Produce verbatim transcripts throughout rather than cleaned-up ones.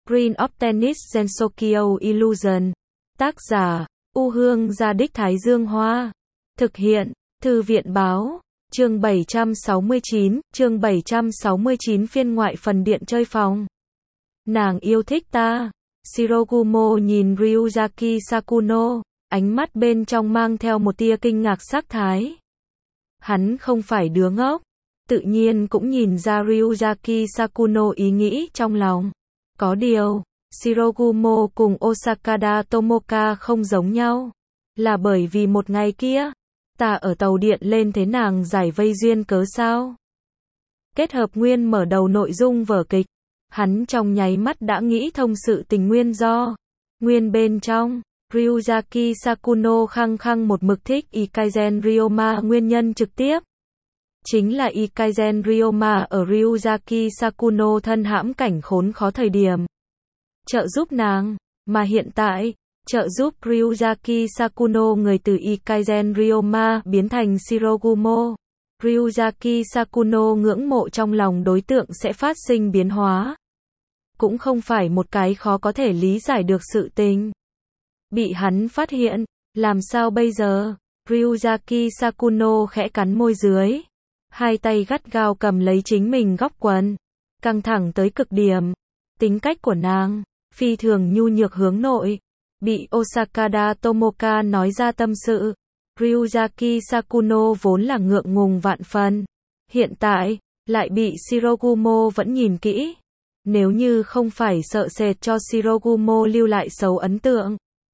Green of Tennis Gensokyo Illusion. Tác giả, U Hương Gia Đích Thái Dương Hoa. Thực hiện, Thư viện Báo. Chương bảy trăm sáu mươi chín, chương bảy trăm sáu mươi chín phiên ngoại phần điện chơi phòng. Nàng yêu thích ta. Shirogumo nhìn Ryuzaki Sakuno, ánh mắt bên trong mang theo một tia kinh ngạc sắc thái. Hắn không phải đứa ngốc, tự nhiên cũng nhìn ra Ryuzaki Sakuno ý nghĩ trong lòng. Có điều, Shirogumo cùng Osakada Tomoka không giống nhau, là bởi vì một ngày kia, ta ở tàu điện lên thế nàng giải vây duyên cớ sao. Kết hợp nguyên mở đầu nội dung vở kịch, hắn trong nháy mắt đã nghĩ thông sự tình nguyên do. Nguyên bên trong, Ryuzaki Sakuno khăng khăng một mực thích Ikaizen Ryoma, nguyên nhân trực tiếp chính là Ikaizen Ryoma ở Ryuzaki Sakuno thân hãm cảnh khốn khó thời điểm trợ giúp nàng, mà hiện tại, trợ giúp Ryuzaki Sakuno người từ Ikaizen Ryoma biến thành Shirogumo. Ryuzaki Sakuno ngưỡng mộ trong lòng đối tượng sẽ phát sinh biến hóa. Cũng không phải một cái khó có thể lý giải được sự tình. Bị hắn phát hiện, làm sao bây giờ? Ryuzaki Sakuno khẽ cắn môi dưới. Hai tay gắt gao cầm lấy chính mình góc quần. Căng thẳng tới cực điểm. Tính cách của nàng, phi thường nhu nhược hướng nội. Bị Osakada Tomoka nói ra tâm sự. Ryuzaki Sakuno vốn là ngượng ngùng vạn phần. Hiện tại, lại bị Shirogumo vẫn nhìn kỹ. Nếu như không phải sợ sệt cho Shirogumo lưu lại xấu ấn tượng,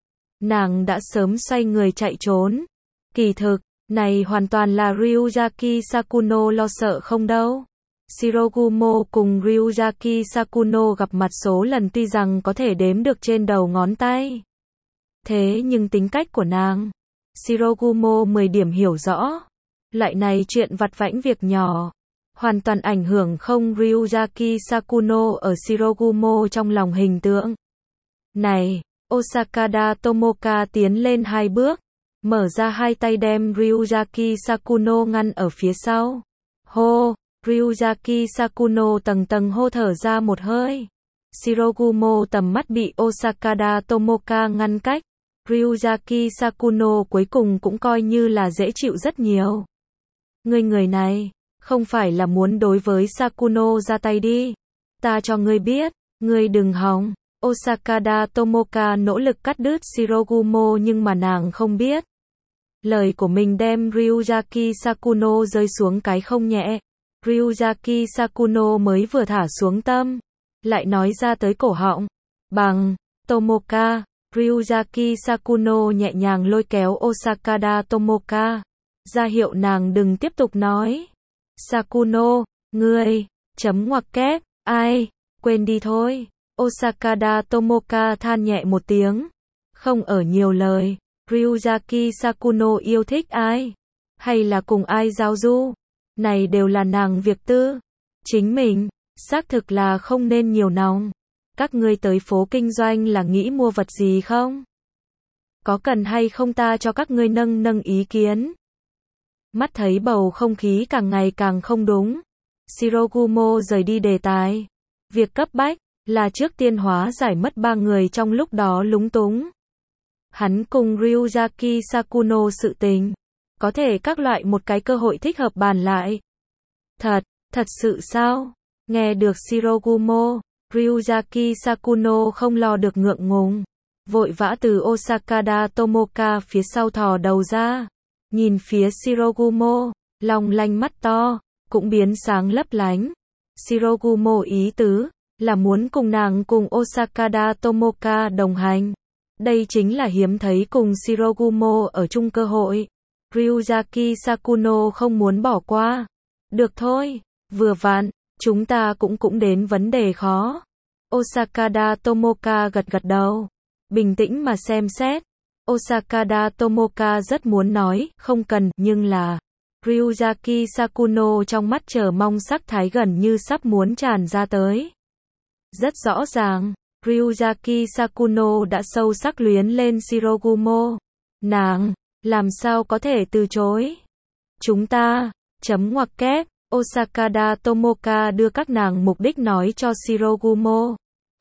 nàng đã sớm xoay người chạy trốn. Kỳ thực, này hoàn toàn là Ryuzaki Sakuno lo sợ không đâu. Shirogumo cùng Ryuzaki Sakuno gặp mặt số lần tuy rằng có thể đếm được trên đầu ngón tay. Thế nhưng tính cách của nàng, Shirogumo mười điểm hiểu rõ. Loại này chuyện vặt vãnh việc nhỏ, hoàn toàn ảnh hưởng không Ryuzaki Sakuno ở Shirogumo trong lòng hình tượng. Này, Osakada Tomoka tiến lên hai bước, mở ra hai tay đem Ryuzaki Sakuno ngăn ở phía sau. Hô, Ryuzaki Sakuno tầng tầng hô thở ra một hơi. Shirogumo tầm mắt bị Osakada Tomoka ngăn cách. Ryuzaki Sakuno cuối cùng cũng coi như là dễ chịu rất nhiều. Ngươi người này, không phải là muốn đối với Sakuno ra tay đi. Ta cho ngươi biết, ngươi đừng hòng. Osakada Tomoka nỗ lực cắt đứt Shirogumo nhưng mà nàng không biết. Lời của mình đem Ryuzaki Sakuno rơi xuống cái không nhẹ. Ryuzaki Sakuno mới vừa thả xuống tâm, lại nói ra tới cổ họng. Bằng, Tomoka, Ryuzaki Sakuno nhẹ nhàng lôi kéo Osakada Tomoka, ra hiệu nàng đừng tiếp tục nói. Sakuno, ngươi, chấm ngoặc kép, ai, quên đi thôi. Osakada Tomoka than nhẹ một tiếng, không ở nhiều lời. Ryuzaki Sakuno yêu thích ai, hay là cùng ai giao du, này đều là nàng việc tư. Chính mình, xác thực là không nên nhiều nòng. Các ngươi tới phố kinh doanh là nghĩ mua vật gì không? Có cần hay không ta cho các ngươi nâng nâng ý kiến? Mắt thấy bầu không khí càng ngày càng không đúng, Shirogumo rời đi đề tài. Việc cấp bách là trước tiên hóa giải mất ba người trong lúc đó lúng túng. Hắn cùng Ryuzaki Sakuno sự tình, có thể các loại một cái cơ hội thích hợp bàn lại. Thật, thật sự sao? Nghe được Shirogumo, Ryuzaki Sakuno không lo được ngượng ngùng, vội vã từ Osakada Tomoka phía sau thò đầu ra, nhìn phía Shirogumo, long lanh mắt to, cũng biến sáng lấp lánh. Shirogumo ý tứ là muốn cùng nàng cùng Osakada Tomoka đồng hành. Đây chính là hiếm thấy cùng Shirogumo ở chung cơ hội. Ryuzaki Sakuno không muốn bỏ qua. Được thôi, vừa vặn, chúng ta cũng cũng đến vấn đề khó. Osakada Tomoka gật gật đầu, bình tĩnh mà xem xét. Osakada Tomoka rất muốn nói, không cần, nhưng là Ryuzaki Sakuno trong mắt chờ mong sắc thái gần như sắp muốn tràn ra tới. Rất rõ ràng, Ryuzaki Sakuno đã sâu sắc luyến lên Shirogumo. Nàng, làm sao có thể từ chối? Chúng ta, chấm ngoặc kép, Osakada Tomoka đưa các nàng mục đích nói cho Shirogumo.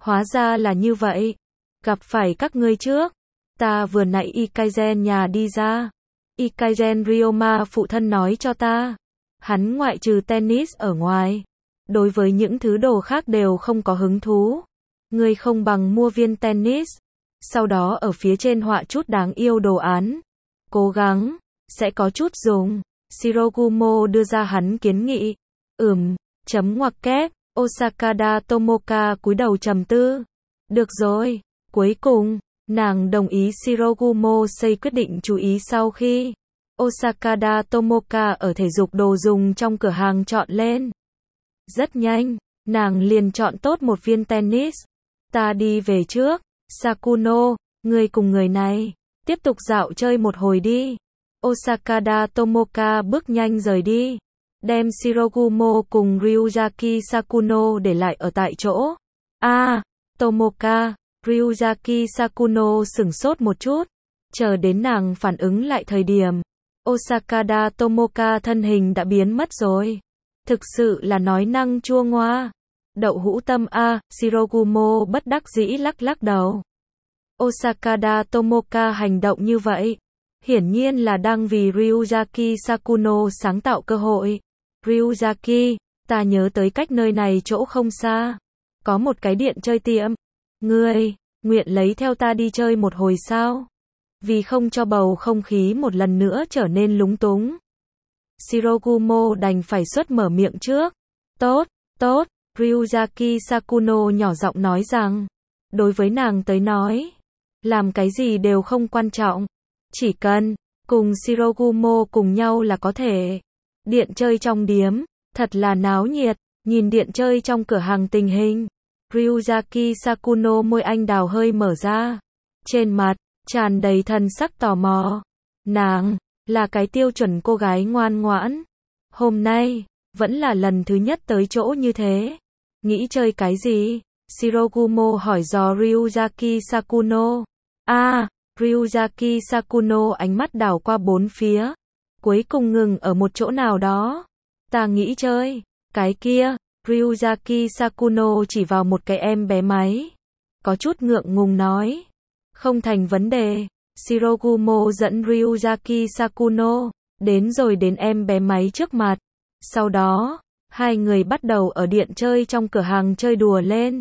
Hóa ra là như vậy. Gặp phải các ngươi trước. Ta vừa nãy Ikaizen nhà đi ra. Ikaizen Ryoma phụ thân nói cho ta. Hắn ngoại trừ tennis ở ngoài. Đối với những thứ đồ khác đều không có hứng thú. Ngươi không bằng mua viên tennis. Sau đó ở phía trên họa chút đáng yêu đồ án. Cố gắng. Sẽ có chút dùng. Shirogumo đưa ra hắn kiến nghị. Ừm. Chấm ngoặc kép. Osakada Tomoka cúi đầu trầm tư. Được rồi. Cuối cùng, nàng đồng ý Shirogumo xây quyết định chú ý sau khi Osakada Tomoka ở thể dục đồ dùng trong cửa hàng chọn lên. Rất nhanh, nàng liền chọn tốt một viên tennis. Ta đi về trước. Sakuno, ngươi cùng người này, tiếp tục dạo chơi một hồi đi. Osakada Tomoka bước nhanh rời đi. Đem Shirogumo cùng Ryuzaki Sakuno để lại ở tại chỗ. A, à, Tomoka, Ryuzaki Sakuno sửng sốt một chút. Chờ đến nàng phản ứng lại thời điểm. Osakada Tomoka thân hình đã biến mất rồi. Thực sự là nói năng chua ngoa. Đậu hũ tâm a, à, Shirogumo bất đắc dĩ lắc lắc đầu. Osakada Tomoka hành động như vậy. Hiển nhiên là đang vì Ryuzaki Sakuno sáng tạo cơ hội. Ryuzaki, ta nhớ tới cách nơi này chỗ không xa. Có một cái điện chơi tiệm. Ngươi, nguyện lấy theo ta đi chơi một hồi sao? Vì không cho bầu không khí một lần nữa trở nên lúng túng. Shirogumo đành phải xuất mở miệng trước. Tốt, tốt, Ryuzaki Sakuno nhỏ giọng nói rằng. Đối với nàng tới nói, làm cái gì đều không quan trọng. Chỉ cần, cùng Shirogumo cùng nhau là có thể. Điện chơi trong điếm, thật là náo nhiệt, nhìn điện chơi trong cửa hàng tình hình. Ryuzaki Sakuno môi anh đào hơi mở ra. Trên mặt, tràn đầy thần sắc tò mò. Nàng, là cái tiêu chuẩn cô gái ngoan ngoãn. Hôm nay, vẫn là lần thứ nhất tới chỗ như thế. Nghĩ chơi cái gì? Shirogumo hỏi dò Ryuzaki Sakuno. A, à, Ryuzaki Sakuno ánh mắt đảo qua bốn phía. Cuối cùng ngừng ở một chỗ nào đó. Ta nghĩ chơi. Cái kia, Ryuzaki Sakuno chỉ vào một cái em bé máy. Có chút ngượng ngùng nói. Không thành vấn đề. Shirogumo dẫn Ryuzaki Sakuno đến rồi đến em bé máy trước mặt. Sau đó, hai người bắt đầu ở điện chơi trong cửa hàng chơi đùa lên.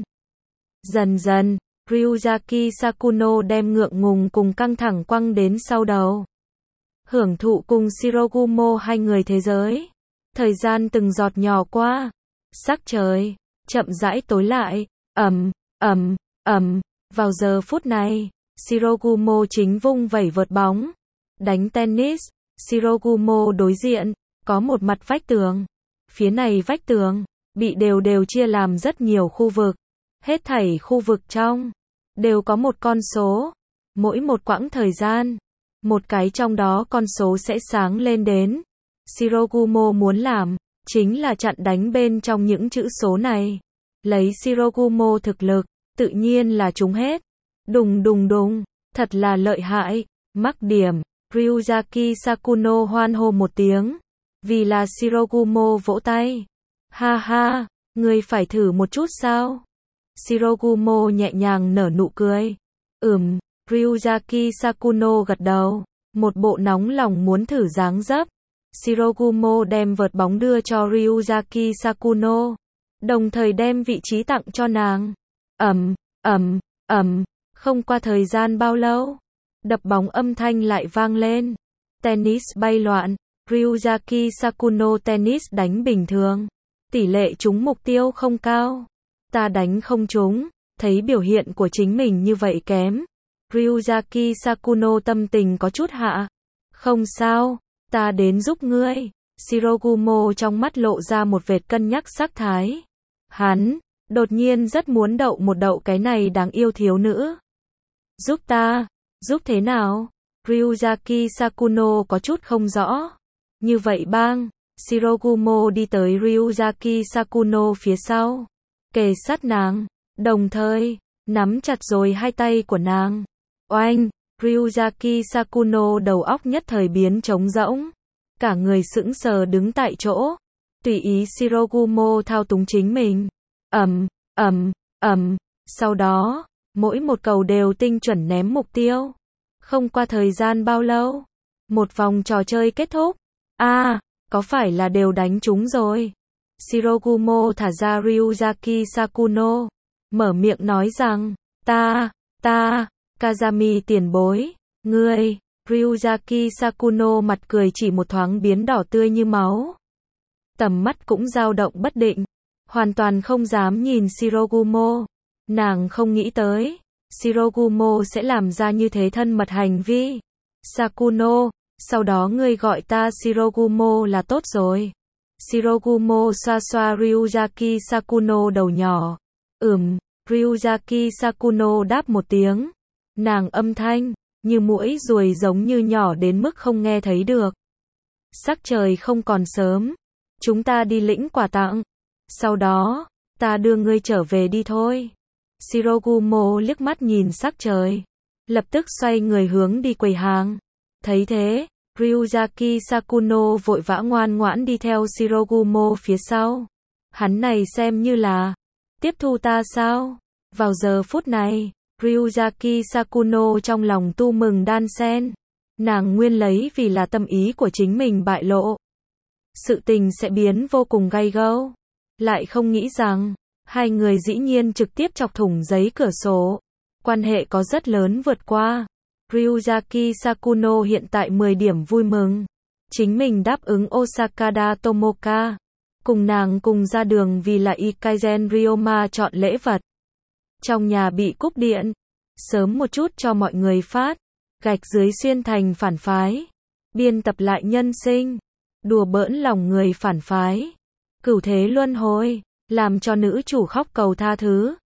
Dần dần, Ryuzaki Sakuno đem ngượng ngùng cùng căng thẳng quăng đến sau đầu. Hưởng thụ cùng Shirogumo hai người thế giới. Thời gian từng giọt nhỏ qua. Sắc trời chậm rãi tối lại. Ầm, ầm, ầm. Vào giờ phút này, Shirogumo chính vung vẩy vợt bóng, đánh tennis. Shirogumo đối diện có một mặt vách tường. Phía này vách tường bị đều đều chia làm rất nhiều khu vực. Hết thảy khu vực trong đều có một con số. Mỗi một quãng thời gian, một cái trong đó con số sẽ sáng lên đến. Shirogumo muốn làm chính là chặn đánh bên trong những chữ số này. Lấy Shirogumo thực lực, tự nhiên là trúng hết. Đùng đùng đùng, thật là lợi hại. Mắc điểm. Ryuzaki Sakuno hoan hô một tiếng. Vì là Shirogumo vỗ tay. Ha ha, ngươi phải thử một chút sao? Shirogumo nhẹ nhàng nở nụ cười. Ừm, Ryuzaki Sakuno gật đầu. Một bộ nóng lòng muốn thử dáng dấp. Shirogumo đem vợt bóng đưa cho Ryuzaki Sakuno. Đồng thời đem vị trí tặng cho nàng. Ầm, ầm, ầm. Không qua thời gian bao lâu, đập bóng âm thanh lại vang lên. Tennis bay loạn. Ryuzaki Sakuno tennis đánh bình thường. Tỷ lệ trúng mục tiêu không cao. Ta đánh không trúng. Thấy biểu hiện của chính mình như vậy kém. Ryuzaki Sakuno tâm tình có chút hạ. Không sao, ta đến giúp ngươi. Shirogumo trong mắt lộ ra một vệt cân nhắc sắc thái. Hắn, đột nhiên rất muốn đậu một đậu cái này đáng yêu thiếu nữ. Giúp ta, giúp thế nào? Ryuzaki Sakuno có chút không rõ. Như vậy bang, Shirogumo đi tới Ryuzaki Sakuno phía sau. Kề sát nàng, đồng thời, nắm chặt rồi hai tay của nàng. Oanh, Ryuzaki Sakuno đầu óc nhất thời biến trống rỗng. Cả người sững sờ đứng tại chỗ. Tùy ý Shirogumo thao túng chính mình. Ầm, ầm, ầm, Sau đó, mỗi một cầu đều tinh chuẩn ném mục tiêu. Không qua thời gian bao lâu, một vòng trò chơi kết thúc. À, có phải là đều đánh trúng rồi? Shirogumo thả ra Ryuzaki Sakuno, mở miệng nói rằng, ta, ta, Kazami tiền bối, ngươi, Ryuzaki Sakuno mặt cười chỉ một thoáng biến đỏ tươi như máu. Tầm mắt cũng dao động bất định, hoàn toàn không dám nhìn Shirogumo. Nàng không nghĩ tới, Shirogumo sẽ làm ra như thế thân mật hành vi. Sakuno, sau đó ngươi gọi ta Shirogumo là tốt rồi. Shirogumo xoa xoa Ryuzaki Sakuno đầu nhỏ. Ừm, Ryuzaki Sakuno đáp một tiếng. Nàng âm thanh, như muỗi ruồi giống như nhỏ đến mức không nghe thấy được. Sắc trời không còn sớm. Chúng ta đi lĩnh quà tặng. Sau đó, ta đưa ngươi trở về đi thôi. Shirogumo liếc mắt nhìn sắc trời. Lập tức xoay người hướng đi quầy hàng. Thấy thế, Ryuzaki Sakuno vội vã ngoan ngoãn đi theo Shirogumo phía sau. Hắn này xem như là tiếp thu ta sao? Vào giờ phút này, Ryuzaki Sakuno trong lòng tu mừng đan sen. Nàng nguyên lấy vì là tâm ý của chính mình bại lộ. Sự tình sẽ biến vô cùng gay gẫu. Lại không nghĩ rằng, hai người dĩ nhiên trực tiếp chọc thủng giấy cửa sổ. Quan hệ có rất lớn vượt qua. Ryuzaki Sakuno hiện tại mười điểm vui mừng. Chính mình đáp ứng Osakada Tomoka. Cùng nàng cùng ra đường vì là Ikaizen Ryoma chọn lễ vật. Trong nhà bị cúp điện. Sớm một chút cho mọi người phát. Gạch dưới xuyên thành phản phái. Biên tập lại nhân sinh. Đùa bỡn lòng người phản phái. Cửu thế luân hồi. Làm cho nữ chủ khóc cầu tha thứ.